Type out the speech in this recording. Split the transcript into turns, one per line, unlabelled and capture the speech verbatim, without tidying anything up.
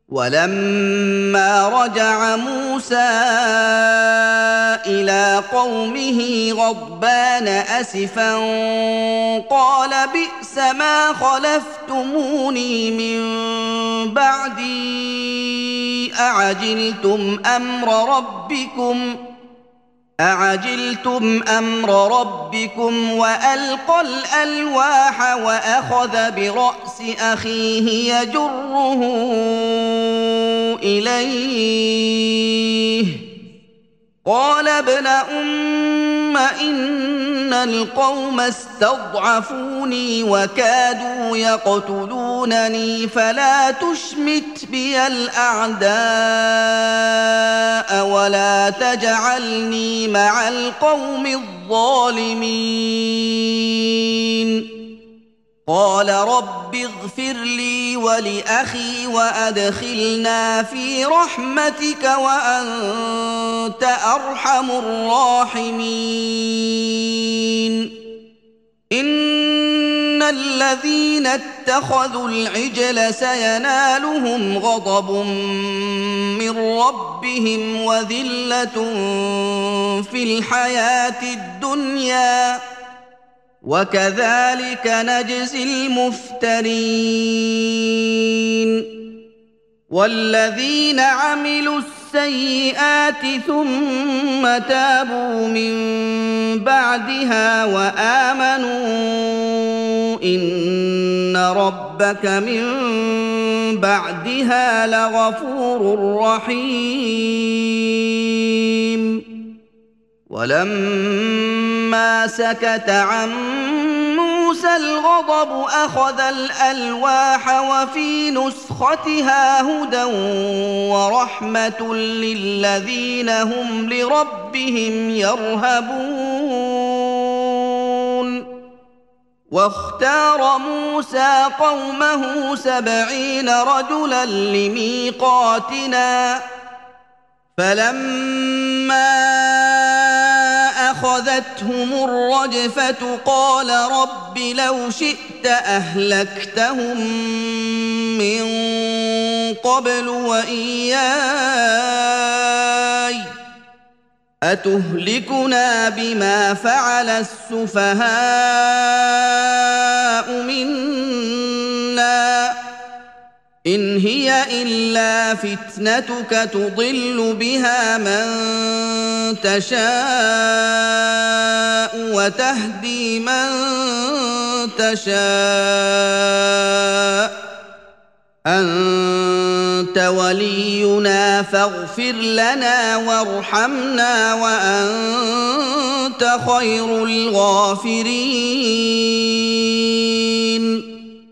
ولما رجع موسى إلى قومه غضبان أسفا قال بئس ما خلفتموني من بعدي أعجلتم أمر ربكم أعجلتم أمر ربكم وألقى الألواح وأخذ برأس أخيه يجره إليه قال ابن أم إن القوم استضعفوني وكادوا يقتلونني فلا تشمت بي الأعداء ولا تجعلني مع القوم الظالمين قال رب اغفر لي ولأخي وأدخلنا في رحمتك وأنت أرحم الراحمين إن الذين اتخذوا العجل سينالهم غضب من ربهم وذلة في الحياة الدنيا وكذلك نجزي المفترين والذين عملوا السيئات ثم تابوا من بعدها وآمنوا إن ربك من بعدها لغفور رحيم ولما سكت عن موسى الغضب أخذ الألواح وفي نسختها هدى ورحمة للذين هم لربهم يرهبون واختار موسى قومه سبعين رجلا لميقاتنا فلما أخذتهم الرجفة قال رب لو شئت أهلكتهم من قبل وإياي أتهلكنا بما فعل السفهاء منا إن هي إلا فتنتك تضل بها من تشاء وتهدي من تشاء أنت ولينا فاغفر لنا وارحمنا وأنت خير الغافرين